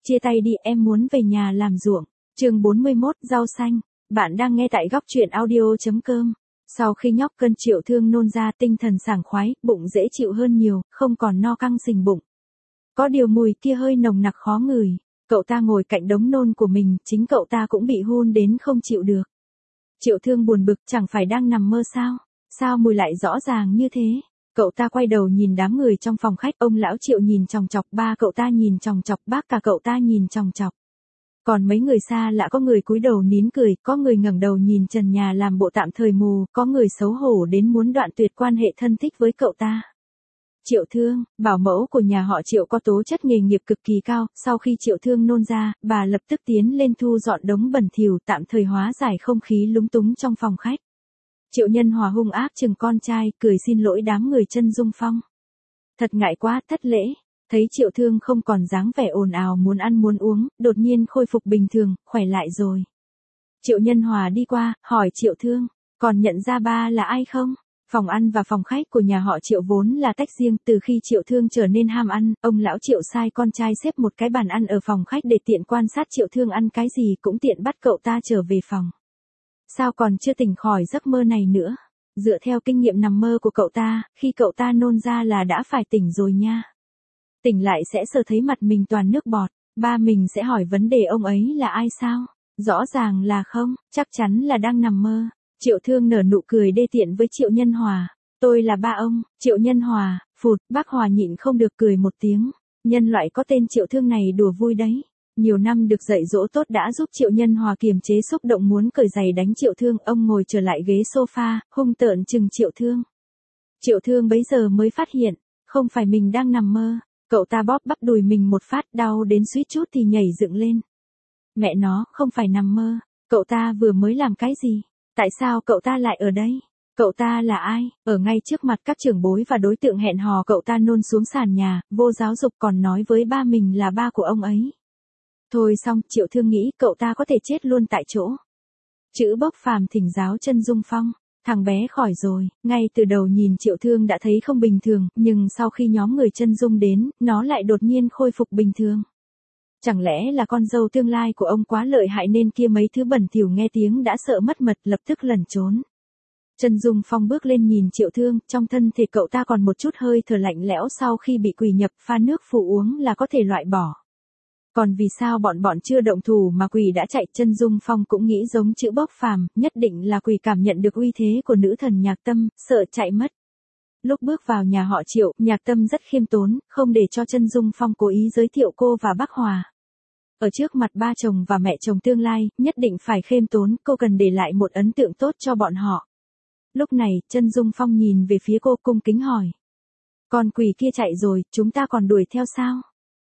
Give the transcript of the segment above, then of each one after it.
Chia tay đi, em muốn về nhà làm ruộng. Chương 41, rau xanh. Bạn đang nghe tại góc truyện audio.com. Sau khi nhóc cân Triệu Thương nôn ra, tinh thần sảng khoái, bụng dễ chịu hơn nhiều, không còn no căng sình bụng. Có điều mùi kia hơi nồng nặc khó ngửi. Cậu ta ngồi cạnh đống nôn của mình, chính cậu ta cũng bị hun đến không chịu được. Triệu Thương buồn bực, chẳng phải đang nằm mơ sao? Sao mùi lại rõ ràng như thế? Cậu ta quay đầu nhìn đám người trong phòng khách, ông lão Triệu nhìn chòng chọc, ba cậu ta nhìn chòng chọc, bác cả cậu ta nhìn chòng chọc. Còn mấy người xa lạ, có người cúi đầu nín cười, có người ngẩng đầu nhìn trần nhà làm bộ tạm thời mù, có người xấu hổ đến muốn đoạn tuyệt quan hệ thân thích với cậu ta. Triệu Thương, bảo mẫu của nhà họ Triệu có tố chất nghề nghiệp cực kỳ cao, sau khi Triệu Thương nôn ra, bà lập tức tiến lên thu dọn đống bẩn thỉu, tạm thời hóa giải không khí lúng túng trong phòng khách. Triệu Nhân Hòa hung ác chừng con trai, cười xin lỗi đám người Chân Dung Phong. Thật ngại quá, thất lễ. Thấy Triệu Thương không còn dáng vẻ ồn ào muốn ăn muốn uống, đột nhiên khôi phục bình thường, khỏe lại rồi. Triệu Nhân Hòa đi qua, hỏi Triệu Thương, còn nhận ra ba là ai không? Phòng ăn và phòng khách của nhà họ Triệu vốn là tách riêng, từ khi Triệu Thương trở nên ham ăn, ông lão Triệu sai con trai xếp một cái bàn ăn ở phòng khách để tiện quan sát Triệu Thương ăn cái gì, cũng tiện bắt cậu ta trở về phòng. Sao còn chưa tỉnh khỏi giấc mơ này nữa? Dựa theo kinh nghiệm nằm mơ của cậu ta, khi cậu ta nôn ra là đã phải tỉnh rồi nha. Tỉnh lại sẽ sờ thấy mặt mình toàn nước bọt, ba mình sẽ hỏi vấn đề ông ấy là ai sao? Rõ ràng là không, chắc chắn là đang nằm mơ. Triệu Thương nở nụ cười đê tiện với Triệu Nhân Hòa. Tôi là ba ông. Triệu Nhân Hòa, phụt, bác Hòa nhịn không được cười một tiếng. Nhân loại có tên Triệu Thương này đùa vui đấy. Nhiều năm được dạy dỗ tốt đã giúp Triệu Nhân Hòa kiềm chế xúc động muốn cởi giày đánh Triệu Thương. Ông ngồi trở lại ghế sofa, hung tợn chừng Triệu Thương. Triệu Thương bấy giờ mới phát hiện, không phải mình đang nằm mơ. Cậu ta bóp bắp đùi mình một phát, đau đến suýt chút thì nhảy dựng lên. Mẹ nó, không phải nằm mơ. Cậu ta vừa mới làm cái gì? Tại sao cậu ta lại ở đây? Cậu ta là ai? Ở ngay trước mặt các trưởng bối và đối tượng hẹn hò, cậu ta nôn xuống sàn nhà, vô giáo dục còn nói với ba mình là ba của ông ấy. Thôi xong, Triệu Thương nghĩ cậu ta có thể chết luôn tại chỗ. Chữ Bốc Phàm thỉnh giáo Chân Dung Phong. Thằng bé khỏi rồi, ngay từ đầu nhìn Triệu Thương đã thấy không bình thường, nhưng sau khi nhóm người Chân Dung đến, nó lại đột nhiên khôi phục bình thường. Chẳng lẽ là con dâu tương lai của ông quá lợi hại nên kia mấy thứ bẩn thỉu nghe tiếng đã sợ mất mật, lập tức lẩn trốn. Chân Dung Phong bước lên nhìn Triệu Thương, trong thân thể cậu ta còn một chút hơi thở lạnh lẽo, sau khi bị quỷ nhập, pha nước phụ uống là có thể loại bỏ. Còn vì sao bọn chưa động thủ mà quỷ đã chạy? Chân Dung Phong cũng nghĩ giống Chữ Bốc Phàm, nhất định là quỷ cảm nhận được uy thế của nữ thần Nhạc Tâm, sợ chạy mất. Lúc bước vào nhà họ Triệu, Nhạc Tâm rất khiêm tốn, không để cho Chân Dung Phong cố ý giới thiệu cô và bác Hòa. Ở trước mặt ba chồng và mẹ chồng tương lai, nhất định phải khiêm tốn, cô cần để lại một ấn tượng tốt cho bọn họ. Lúc này, Chân Dung Phong nhìn về phía cô, cung kính hỏi. Con quỷ kia chạy rồi, chúng ta còn đuổi theo sao?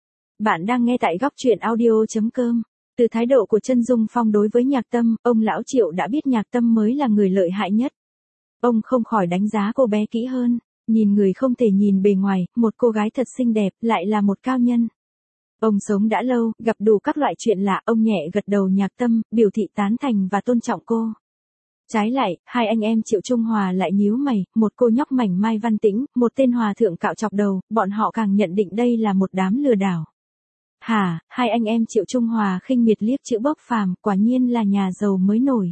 Bạn đang nghe tại góc truyện audio.com. Từ thái độ của Chân Dung Phong đối với Nhạc Tâm, ông lão Triệu đã biết Nhạc Tâm mới là người lợi hại nhất. Ông không khỏi đánh giá cô bé kỹ hơn. Nhìn người không thể nhìn bề ngoài, một cô gái thật xinh đẹp, lại là một cao nhân. Ông sống đã lâu, gặp đủ các loại chuyện lạ, ông nhẹ gật đầu Nhạc Tâm, biểu thị tán thành và tôn trọng cô. Trái lại, hai anh em Triệu Trung Hòa lại nhíu mày, một cô nhóc mảnh mai văn tĩnh, một tên hòa thượng cạo chọc đầu, bọn họ càng nhận định đây là một đám lừa đảo. Hả, hai anh em Triệu Trung Hòa khinh miệt liếc Chữ Bốc Phàm, quả nhiên là nhà giàu mới nổi.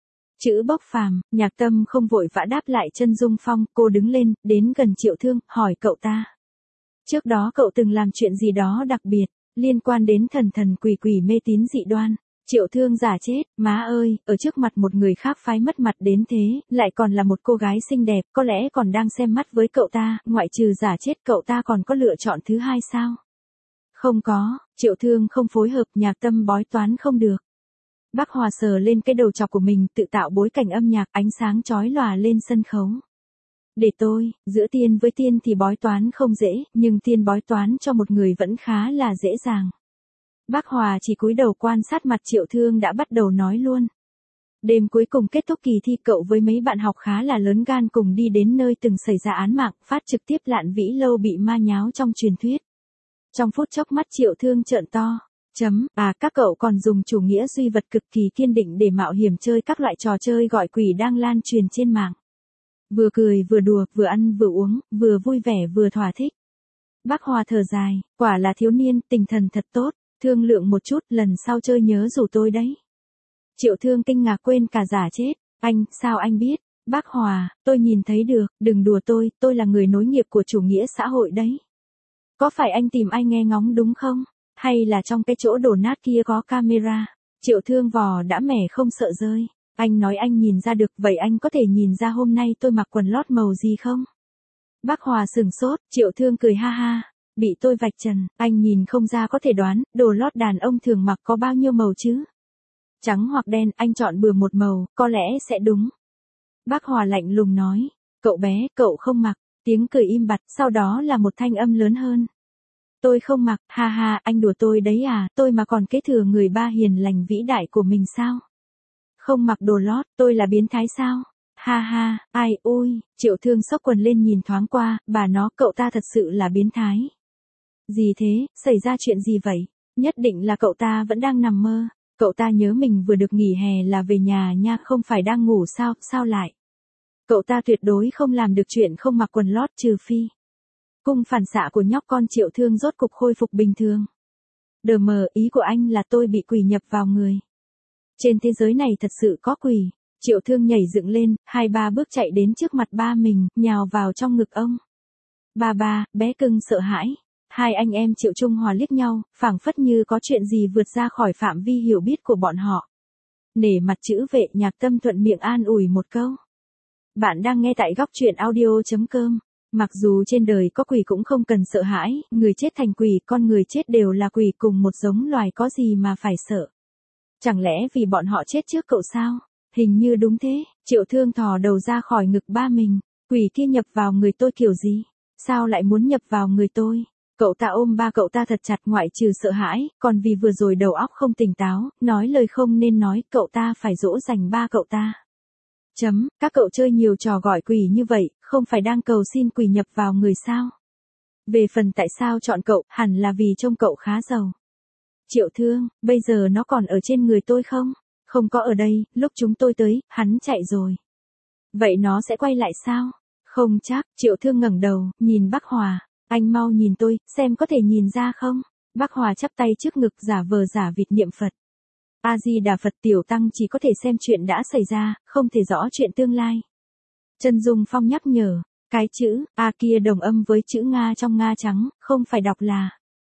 Chữ Bốc Phàm, Nhạc Tâm không vội vã đáp lại Chân Dung Phong, cô đứng lên, đến gần Triệu Thương, hỏi cậu ta. Trước đó cậu từng làm chuyện gì đó đặc biệt, liên quan đến thần quỷ mê tín dị đoan? Triệu Thương giả chết, má ơi, ở trước mặt một người khác phái mất mặt đến thế, lại còn là một cô gái xinh đẹp, có lẽ còn đang xem mắt với cậu ta, ngoại trừ giả chết cậu ta còn có lựa chọn thứ hai sao? Không có, Triệu Thương không phối hợp, Nhạc Tâm bói toán không được. Bác Hòa sờ lên cái đầu chọc của mình, tự tạo bối cảnh âm nhạc, ánh sáng chói lòa lên sân khấu. Để tôi, giữa tiên với tiên thì bói toán không dễ, nhưng tiên bói toán cho một người vẫn khá là dễ dàng. Bác Hòa chỉ cúi đầu quan sát mặt Triệu Thương đã bắt đầu nói luôn. Đêm cuối cùng kết thúc kỳ thi, cậu với mấy bạn học khá là lớn gan cùng đi đến nơi từng xảy ra án mạng, phát trực tiếp Lạn Vĩ Lâu bị ma nháo trong truyền thuyết. Trong phút chốc mắt Triệu Thương trợn to. Các cậu còn dùng chủ nghĩa duy vật cực kỳ kiên định để mạo hiểm chơi các loại trò chơi gọi quỷ đang lan truyền trên mạng. Vừa cười vừa đùa, vừa ăn vừa uống, vừa vui vẻ vừa thỏa thích. Bác Hòa thở dài, quả là thiếu niên, tinh thần thật tốt. thương lượng một chút, lần sau chơi nhớ rủ tôi đấy. Triệu Thương kinh ngạc quên cả giả chết. Anh, sao anh biết? Bác Hòa, tôi nhìn thấy được, đừng đùa tôi là người nối nghiệp của chủ nghĩa xã hội đấy. Có phải anh tìm ai nghe ngóng đúng không? Hay là trong cái chỗ đổ nát kia có camera? Triệu Thương vò đã mẻ không sợ rơi. Anh nói anh nhìn ra được, vậy anh có thể nhìn ra hôm nay tôi mặc quần lót màu gì không? Bác Hòa sửng sốt, Triệu Thương cười ha ha. Bị tôi vạch trần, anh nhìn không ra có thể đoán, đồ lót đàn ông thường mặc có bao nhiêu màu chứ? Trắng hoặc đen, anh chọn bừa một màu, có lẽ sẽ đúng. Bác Hòa lạnh lùng nói, cậu bé, cậu không mặc. Tiếng cười im bặt, sau đó là một thanh âm lớn hơn. Tôi không mặc, ha ha, anh đùa tôi đấy à, tôi mà còn kế thừa người ba hiền lành vĩ đại của mình sao? Không mặc đồ lót, tôi là biến thái sao? Ha ha, ai ôi, Triệu Thương xốc quần lên nhìn thoáng qua, bà nó, cậu ta thật sự là biến thái. Gì thế, xảy ra chuyện gì vậy? Nhất định là cậu ta vẫn đang nằm mơ. Cậu ta nhớ mình vừa được nghỉ hè là về nhà nha, không phải đang ngủ sao, sao lại? Cậu ta tuyệt đối không làm được chuyện không mặc quần lót trừ phi. Cung phản xạ của nhóc con Triệu Thương rốt cục khôi phục bình thường. Đờ mờ, ý của anh là tôi bị quỷ nhập vào người. Trên thế giới này thật sự có quỷ. Triệu Thương nhảy dựng lên, 2-3 bước chạy đến trước mặt ba mình, nhào vào trong ngực ông. Ba, bé cưng sợ hãi. Hai anh em Triệu Trung Hòa liếc nhau, phảng phất như có chuyện gì vượt ra khỏi phạm vi hiểu biết của bọn họ. Nể mặt chữ vệ, Nhạc Tâm thuận miệng an ủi một câu. Bạn đang nghe tại góc truyện audio.com. Mặc dù trên đời có quỷ cũng không cần sợ hãi, người chết thành quỷ, con người chết đều là quỷ, cùng một giống loài, có gì mà phải sợ. Chẳng lẽ vì bọn họ chết trước cậu sao? Hình như đúng thế. Triệu Thương thò đầu ra khỏi ngực ba mình. Quỷ kia nhập vào người tôi kiểu gì? Sao lại muốn nhập vào người tôi? Cậu ta ôm ba cậu ta thật chặt, ngoại trừ sợ hãi, còn vì vừa rồi đầu óc không tỉnh táo, nói lời không nên nói, cậu ta phải dỗ dành ba cậu ta. Các cậu chơi nhiều trò gọi quỷ như vậy, không phải đang cầu xin quỷ nhập vào người sao? Về phần tại sao chọn cậu, hẳn là vì trông cậu khá giàu. Triệu Thương, bây giờ nó còn ở trên người tôi không? Không có ở đây, lúc chúng tôi tới, hắn chạy rồi. Vậy nó sẽ quay lại sao? Không chắc. Triệu Thương ngẩng đầu, nhìn Bác Hòa. Anh mau nhìn tôi, xem có thể nhìn ra không? Bác Hòa chắp tay trước ngực, giả vờ giả vịt niệm Phật. A-di-đà Phật. Tiểu tăng chỉ có thể xem chuyện đã xảy ra, không thể rõ chuyện tương lai. Chân Dung Phong nhắc nhở, cái chữ A kia đồng âm với chữ Nga trong Nga trắng, không phải đọc là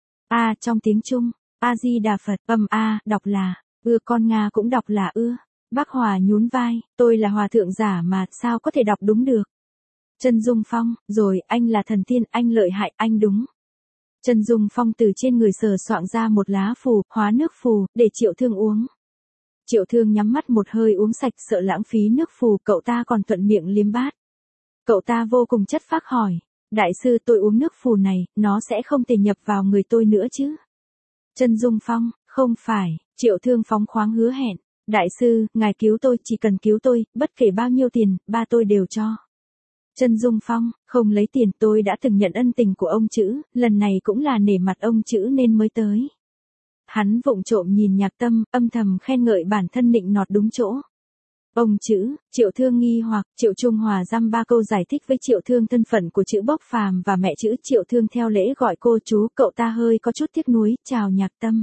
A trong tiếng Trung. A-di-đà Phật, âm A, đọc là con Nga cũng đọc là Bác Hòa nhún vai, tôi là hòa thượng giả mà, sao có thể đọc đúng được? Chân Dung Phong, rồi, anh là thần tiên, anh lợi hại, anh đúng. Chân Dung Phong từ trên người sờ soạng ra một lá phù, hóa nước phù, để Triệu Thương uống. Triệu Thương nhắm mắt một hơi uống sạch, sợ lãng phí nước phù, cậu ta còn thuận miệng liếm bát. Cậu ta vô cùng chất phác hỏi, đại sư, tôi uống nước phù này, nó sẽ không thể nhập vào người tôi nữa chứ? Chân Dung Phong, không phải. Triệu Thương phóng khoáng hứa hẹn, đại sư, ngài cứu tôi, chỉ cần cứu tôi, bất kể bao nhiêu tiền, ba tôi đều cho. Chân Dung Phong, không lấy tiền, tôi đã từng nhận ân tình của ông chữ, lần này cũng là nể mặt ông chữ nên mới tới. Hắn vụng trộm nhìn Nhạc Tâm, âm thầm khen ngợi bản thân nịnh nọt đúng chỗ. Ông chữ, Triệu Thương nghi hoặc, Triệu Trung Hòa dăm ba câu giải thích với Triệu Thương thân phận của chữ Bốc Phàm và mẹ chữ. Triệu Thương theo lễ gọi cô chú, cậu ta hơi có chút tiếc nuối, chào Nhạc Tâm.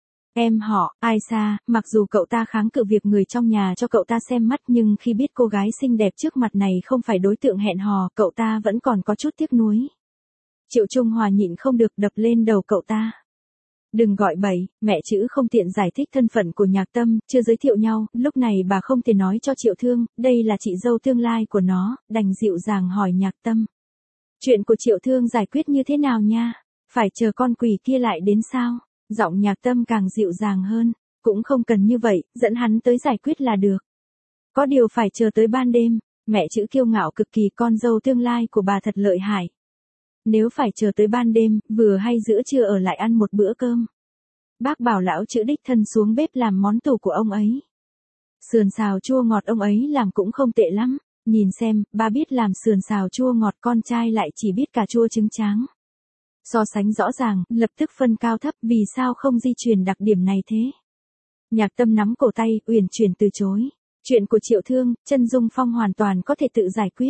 Em họ, ai xa, mặc dù cậu ta kháng cự việc người trong nhà cho cậu ta xem mắt, nhưng khi biết cô gái xinh đẹp trước mặt này không phải đối tượng hẹn hò, cậu ta vẫn còn có chút tiếc nuối. Triệu Trung Hòa nhịn không được đập lên đầu cậu ta. Đừng gọi bậy, mẹ chữ không tiện giải thích thân phận của Nhạc Tâm, chưa giới thiệu nhau, lúc này bà không thể nói cho Triệu Thương, đây là chị dâu tương lai của nó, đành dịu dàng hỏi Nhạc Tâm. Chuyện của Triệu Thương giải quyết như thế nào nha? Phải chờ con quỷ kia lại đến sao? Giọng Nhạc Tâm càng dịu dàng hơn, cũng không cần như vậy, dẫn hắn tới giải quyết là được. Có điều phải chờ tới ban đêm, mẹ chữ kiêu ngạo cực kỳ, con dâu tương lai của bà thật lợi hại. Nếu phải chờ tới ban đêm, vừa hay giữa trưa ở lại ăn một bữa cơm. Bác bảo lão chữ đích thân xuống bếp làm món tủ của ông ấy. Sườn xào chua ngọt ông ấy làm cũng không tệ lắm, nhìn xem, ba biết làm sườn xào chua ngọt, con trai lại chỉ biết cà chua trứng tráng. So sánh rõ ràng, lập tức phân cao thấp, vì sao không di truyền đặc điểm này thế? Nhạc Tâm nắm cổ tay, uyển chuyển từ chối. Chuyện của Triệu Thương, Chân Dung Phong hoàn toàn có thể tự giải quyết.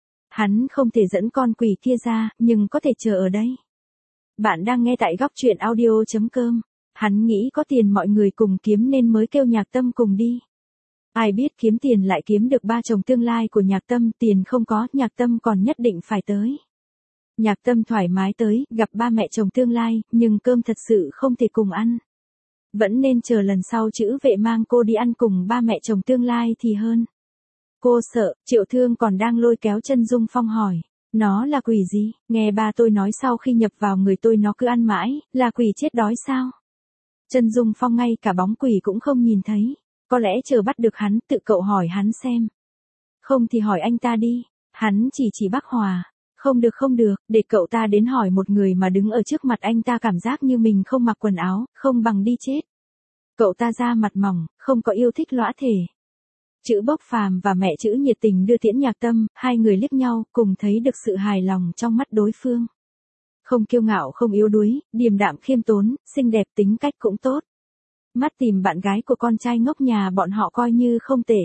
Hắn không thể dẫn con quỷ kia ra, nhưng có thể chờ ở đây. Bạn đang nghe tại góc truyện audio.com. Hắn nghĩ có tiền mọi người cùng kiếm nên mới kêu Nhạc Tâm cùng đi. Ai biết kiếm tiền lại kiếm được ba chồng tương lai của Nhạc Tâm, tiền không có, Nhạc Tâm còn nhất định phải tới. Nhạc Tâm thoải mái tới, gặp ba mẹ chồng tương lai, nhưng cơm thật sự không thể cùng ăn. Vẫn nên chờ lần sau Chữ Vệ mang cô đi ăn cùng ba mẹ chồng tương lai thì hơn. Cô sợ, Triệu Thương còn đang lôi kéo Chân Dung Phong hỏi. Nó là quỷ gì? Nghe ba tôi nói sau khi nhập vào người tôi nó cứ ăn mãi, là quỷ chết đói sao? Chân Dung Phong ngay cả bóng quỷ cũng không nhìn thấy. Có lẽ chờ bắt được hắn, tự cậu hỏi hắn xem. Không thì hỏi anh ta đi. Hắn chỉ Bác Hòa. Không được, để cậu ta đến hỏi một người mà đứng ở trước mặt anh ta cảm giác như mình không mặc quần áo, không bằng đi chết. Cậu ta da mặt mỏng, không có yêu thích lõa thể. Chữ Bốc Phàm và mẹ Chữ nhiệt tình đưa tiễn Nhạc Tâm, hai người liếc nhau, cùng thấy được sự hài lòng trong mắt đối phương. Không kiêu ngạo không yếu đuối, điềm đạm khiêm tốn, xinh đẹp tính cách cũng tốt. Mắt tìm bạn gái của con trai ngốc nhà bọn họ coi như không tệ.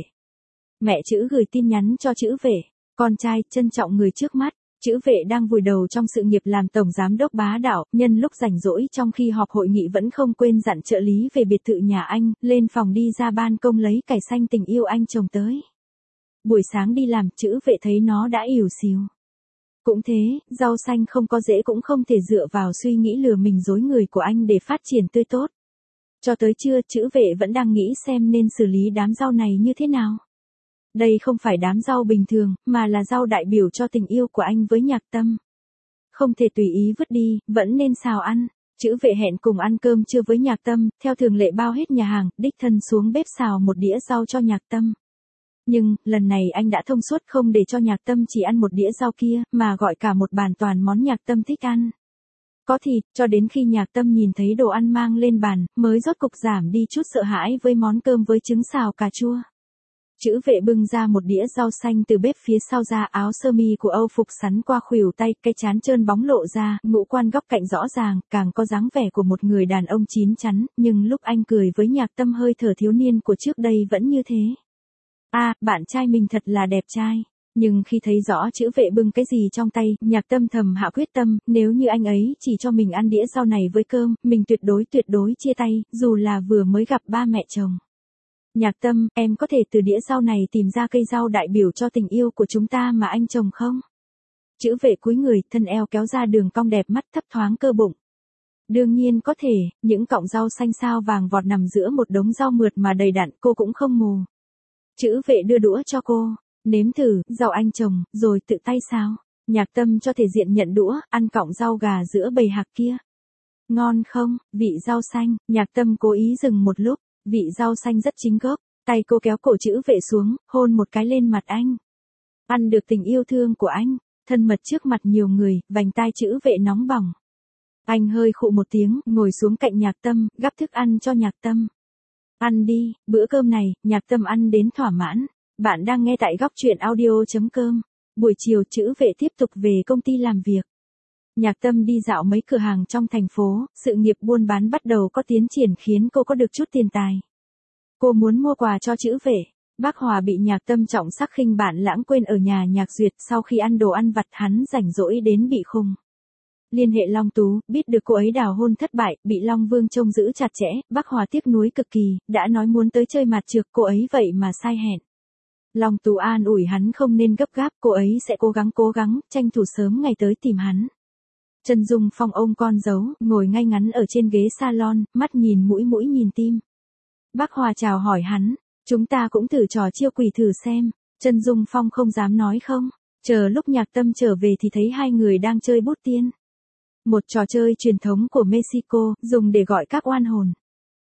Mẹ Chữ gửi tin nhắn cho Chữ Vệ, con trai trân trọng người trước mắt. Chữ Vệ đang vùi đầu trong sự nghiệp làm tổng giám đốc bá đạo, nhân lúc rảnh rỗi trong khi họp hội nghị vẫn không quên dặn trợ lý về biệt thự nhà anh, lên phòng đi ra ban công lấy cải xanh tình yêu anh trồng tới. Buổi sáng đi làm, Chữ Vệ thấy nó đã ỉu xìu. Cũng thế, rau xanh không có rễ cũng không thể dựa vào suy nghĩ lừa mình dối người của anh để phát triển tươi tốt. Cho tới trưa, Chữ Vệ vẫn đang nghĩ xem nên xử lý đám rau này như thế nào. Đây không phải đám rau bình thường, mà là rau đại biểu cho tình yêu của anh với Nhạc Tâm. Không thể tùy ý vứt đi, vẫn nên xào ăn. Chữ Vệ hẹn cùng ăn cơm trưa với Nhạc Tâm, theo thường lệ bao hết nhà hàng, đích thân xuống bếp xào một đĩa rau cho Nhạc Tâm. Nhưng, lần này anh đã thông suốt không để cho Nhạc Tâm chỉ ăn một đĩa rau kia, mà gọi cả một bàn toàn món Nhạc Tâm thích ăn. Có thịt, cho đến khi Nhạc Tâm nhìn thấy đồ ăn mang lên bàn, mới rốt cục giảm đi chút sợ hãi với món cơm với trứng xào cà chua. Chữ Vệ bưng ra một đĩa rau xanh từ bếp phía sau ra, áo sơ mi của Âu phục sắn qua khuỷu tay, cái trán trơn bóng lộ ra, ngũ quan góc cạnh rõ ràng, càng có dáng vẻ của một người đàn ông chín chắn, nhưng lúc anh cười với Nhạc Tâm hơi thở thiếu niên của trước đây vẫn như thế. Bạn trai mình thật là đẹp trai. Nhưng khi thấy rõ Chữ Vệ bưng cái gì trong tay, Nhạc Tâm thầm hạ quyết tâm, nếu như anh ấy chỉ cho mình ăn đĩa rau này với cơm, mình tuyệt đối chia tay, dù là vừa mới gặp ba mẹ chồng. Nhạc Tâm, em có thể từ đĩa rau này tìm ra cây rau đại biểu cho tình yêu của chúng ta mà anh trồng không? Chữ Vệ cúi người, thân eo kéo ra đường cong đẹp mắt thấp thoáng cơ bụng. Đương nhiên có thể, những cọng rau xanh sao vàng vọt nằm giữa một đống rau mượt mà đầy đặn, cô cũng không mù. Chữ Vệ đưa đũa cho cô, nếm thử, rau anh trồng, rồi tự tay sao? Nhạc Tâm cho thể diện nhận đũa, ăn cọng rau gà giữa bầy hạc kia. Ngon không, vị rau xanh, Nhạc Tâm cố ý dừng một lúc. Vị rau xanh rất chính gốc, tay cô kéo cổ Chữ Vệ xuống, hôn một cái lên mặt anh. Ăn được tình yêu thương của anh, thân mật trước mặt nhiều người, vành tai Chữ Vệ nóng bỏng. Anh hơi khụ một tiếng, ngồi xuống cạnh Nhạc Tâm, gắp thức ăn cho Nhạc Tâm. Ăn đi, bữa cơm này, Nhạc Tâm ăn đến thỏa mãn. Bạn đang nghe tại góc truyện audio.com. Buổi chiều Chữ Vệ tiếp tục về công ty làm việc. Nhạc Tâm đi dạo mấy cửa hàng trong thành phố, sự nghiệp buôn bán bắt đầu có tiến triển khiến cô có được chút tiền tài. Cô muốn mua quà cho Chữ Vệ. Bác Hòa bị Nhạc Tâm trọng sắc khinh bạn lãng quên ở nhà Nhạc Duyệt, sau khi ăn đồ ăn vặt hắn rảnh rỗi đến bị khùng. Liên hệ Long Tú, biết được cô ấy đào hôn thất bại, bị Long Vương trông giữ chặt chẽ, Bác Hòa tiếc nuối cực kỳ, đã nói muốn tới chơi mặt trược, cô ấy vậy mà sai hẹn. Long Tú an ủi hắn không nên gấp gáp, cô ấy sẽ cố gắng, tranh thủ sớm ngày tới tìm hắn. Chân Dung Phong ôm con dấu, ngồi ngay ngắn ở trên ghế salon, mắt nhìn mũi nhìn tim. Bác Hòa chào hỏi hắn, chúng ta cũng thử trò chiêu quỷ thử xem. Chân Dung Phong không dám nói không, chờ lúc Nhạc Tâm trở về thì thấy hai người đang chơi bút tiên. Một trò chơi truyền thống của Mexico, dùng để gọi các oan hồn.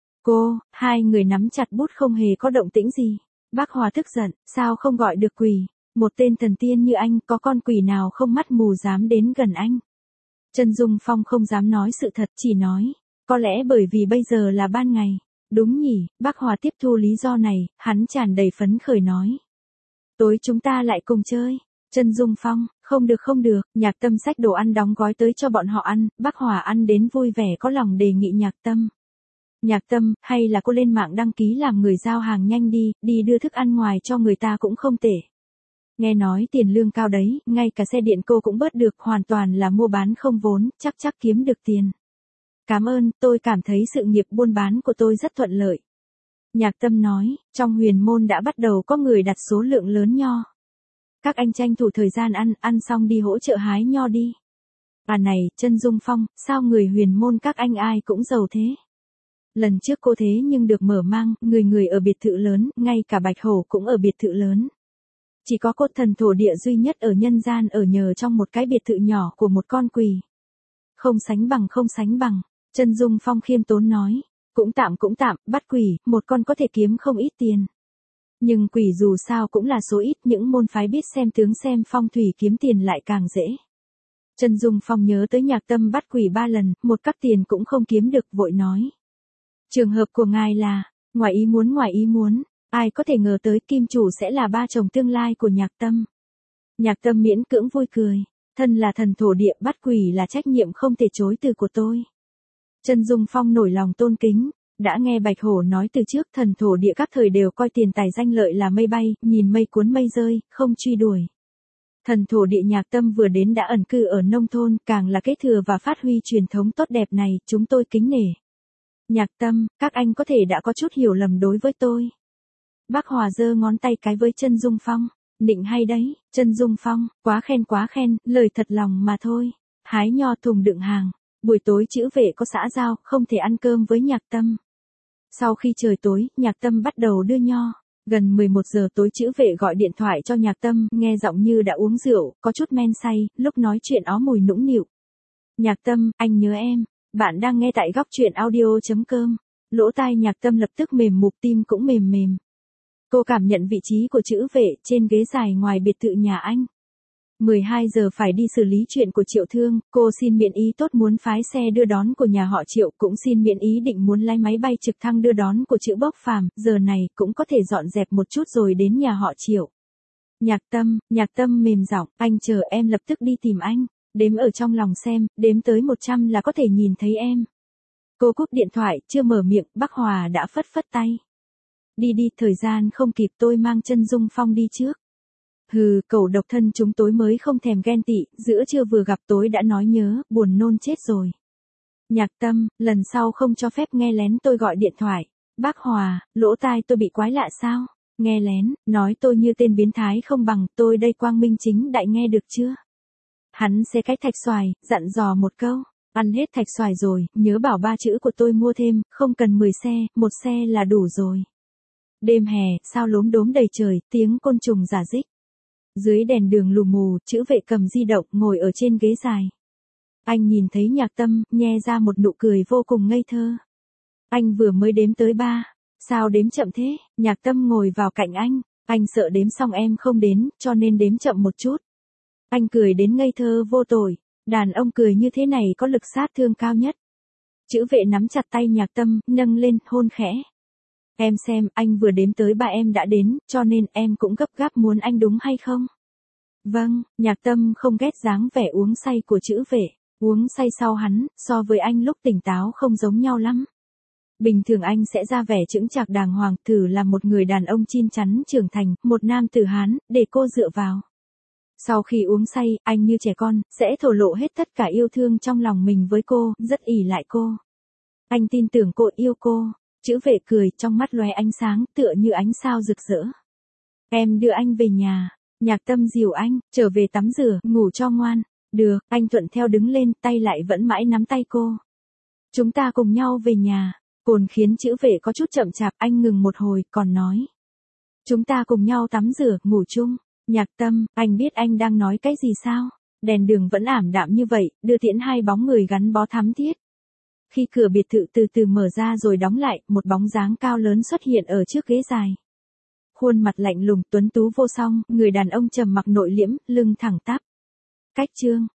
Hai người nắm chặt bút không hề có động tĩnh gì. Bác Hòa tức giận, sao không gọi được quỷ? Một tên thần tiên như anh, có con quỷ nào không mắt mù dám đến gần anh? Chân Dung Phong không dám nói sự thật, chỉ nói, có lẽ bởi vì bây giờ là ban ngày. Đúng nhỉ, Bác Hòa tiếp thu lý do này, hắn tràn đầy phấn khởi nói. Tối chúng ta lại cùng chơi. Chân Dung Phong, không được, Nhạc Tâm xách đồ ăn đóng gói tới cho bọn họ ăn, Bác Hòa ăn đến vui vẻ có lòng đề nghị Nhạc Tâm. Nhạc Tâm, hay là cô lên mạng đăng ký làm người giao hàng nhanh đi đưa thức ăn ngoài cho người ta cũng không tệ. Nghe nói tiền lương cao đấy, ngay cả xe điện cô cũng bớt được, hoàn toàn là mua bán không vốn, chắc kiếm được tiền. Cảm ơn, tôi cảm thấy sự nghiệp buôn bán của tôi rất thuận lợi. Nhạc Tâm nói, trong huyền môn đã bắt đầu có người đặt số lượng lớn nho. Các anh tranh thủ thời gian ăn xong đi hỗ trợ hái nho đi. À này, Chân Dung Phong, sao người huyền môn các anh ai cũng giàu thế? Lần trước cô thế nhưng được mở mang, người người ở biệt thự lớn, ngay cả Bạch Hổ cũng ở biệt thự lớn. Chỉ có cốt thần thổ địa duy nhất ở nhân gian ở nhờ trong một cái biệt thự nhỏ của một con quỷ. Không sánh bằng, Chân Dung Phong khiêm tốn nói. Cũng tạm, bắt quỷ, một con có thể kiếm không ít tiền. Nhưng quỷ dù sao cũng là số ít, những môn phái biết xem tướng xem phong thủy kiếm tiền lại càng dễ. Chân Dung Phong nhớ tới Nhạc Tâm bắt quỷ 3 lần, một các tiền cũng không kiếm được, vội nói. Trường hợp của ngài là, ngoài ý muốn, ai có thể ngờ tới kim chủ sẽ là ba chồng tương lai của Nhạc Tâm. Nhạc Tâm miễn cưỡng vui cười, thân là thần thổ địa bắt quỷ là trách nhiệm không thể chối từ của tôi. Chân Dung Phong nổi lòng tôn kính, đã nghe Bạch Hổ nói từ trước thần thổ địa các thời đều coi tiền tài danh lợi là mây bay, nhìn mây cuốn mây rơi, không truy đuổi. Thần thổ địa Nhạc Tâm vừa đến đã ẩn cư ở nông thôn, càng là kế thừa và phát huy truyền thống tốt đẹp này, chúng tôi kính nể. Nhạc Tâm, các anh có thể đã có chút hiểu lầm đối với tôi. Bác Hòa giơ ngón tay cái với Chân Dung Phong, nịnh hay đấy, Chân Dung Phong, quá khen, lời thật lòng mà thôi. Hái nho thùng đựng hàng, buổi tối Chữ Vệ có xã giao, không thể ăn cơm với Nhạc Tâm. Sau khi trời tối, Nhạc Tâm bắt đầu đưa nho. Gần 11 giờ tối Chữ Vệ gọi điện thoại cho Nhạc Tâm, nghe giọng như đã uống rượu, có chút men say, lúc nói chuyện ó mùi nũng nịu. Nhạc Tâm, anh nhớ em. Bạn đang nghe tại góc truyện audio.com. Lỗ tai Nhạc Tâm lập tức mềm mục, tim cũng mềm. Cô cảm nhận vị trí của Chữ Vệ trên ghế dài ngoài biệt thự nhà anh. 12 giờ phải đi xử lý chuyện của Triệu Thương, cô xin miễn ý tốt muốn phái xe đưa đón của nhà họ Triệu, cũng xin miễn ý định muốn lái máy bay trực thăng đưa đón của Chữ Bốc Phàm, giờ này cũng có thể dọn dẹp một chút rồi đến nhà họ Triệu. Nhạc Tâm mềm giọng, anh chờ em lập tức đi tìm anh, đếm ở trong lòng xem, đếm tới 100 là có thể nhìn thấy em. Cô cúp điện thoại, chưa mở miệng, bác Hòa đã phất tay. Đi, thời gian không kịp, tôi mang Chân Dung Phong đi trước. Hừ, cẩu độc thân chúng tối mới không thèm ghen tị, giữa trưa vừa gặp tối đã nói nhớ, buồn nôn chết rồi. Nhạc Tâm, lần sau không cho phép nghe lén tôi gọi điện thoại. Bác Hòa, lỗ tai tôi bị quái lạ sao? Nghe lén, nói tôi như tên biến thái không bằng, tôi đây quang minh chính đại, nghe được chưa? Hắn xé cái thạch xoài, dặn dò một câu, ăn hết thạch xoài rồi, nhớ bảo 3 chữ của tôi mua thêm, không cần 10 xe, 1 xe là đủ rồi. Đêm hè, sao lốm đốm đầy trời, tiếng côn trùng rả rích. Dưới đèn đường lù mù, Chữ Vệ cầm di động, ngồi ở trên ghế dài. Anh nhìn thấy Nhạc Tâm, nhe ra một nụ cười vô cùng ngây thơ. Anh vừa mới đếm tới 3. Sao đếm chậm thế? Nhạc Tâm ngồi vào cạnh anh sợ đếm xong em không đến, cho nên đếm chậm một chút. Anh cười đến ngây thơ vô tội, đàn ông cười như thế này có lực sát thương cao nhất. Chữ Vệ nắm chặt tay Nhạc Tâm, nâng lên, hôn khẽ. Em xem, anh vừa đếm tới 3 em đã đến, cho nên em cũng gấp gáp muốn anh đúng hay không? Vâng, Nhạc Tâm không ghét dáng vẻ uống say của Chữ Vệ, uống say sau hắn, so với anh lúc tỉnh táo không giống nhau lắm. Bình thường anh sẽ ra vẻ chững chạc đàng hoàng, thử là một người đàn ông chín chắn trưởng thành, một nam tử Hán, để cô dựa vào. Sau khi uống say, anh như trẻ con, sẽ thổ lộ hết tất cả yêu thương trong lòng mình với cô, rất ỷ lại cô. Anh tin tưởng cô, yêu cô. Chữ Vệ cười, trong mắt lóe ánh sáng, tựa như ánh sao rực rỡ. Em đưa anh về nhà. Nhạc Tâm dìu anh, trở về tắm rửa, ngủ cho ngoan. Được, anh thuận theo đứng lên, tay lại vẫn mãi nắm tay cô. Chúng ta cùng nhau về nhà. Cồn khiến Chữ Vệ có chút chậm chạp, anh ngừng một hồi, còn nói. Chúng ta cùng nhau tắm rửa, ngủ chung. Nhạc Tâm, anh biết anh đang nói cái gì sao? Đèn đường vẫn ảm đạm như vậy, đưa tiễn hai bóng người gắn bó thắm thiết. Khi cửa biệt thự từ từ mở ra rồi đóng lại, một bóng dáng cao lớn xuất hiện ở trước ghế dài. Khuôn mặt lạnh lùng, tuấn tú vô song, người đàn ông trầm mặc nội liễm, lưng thẳng tắp. Cách chương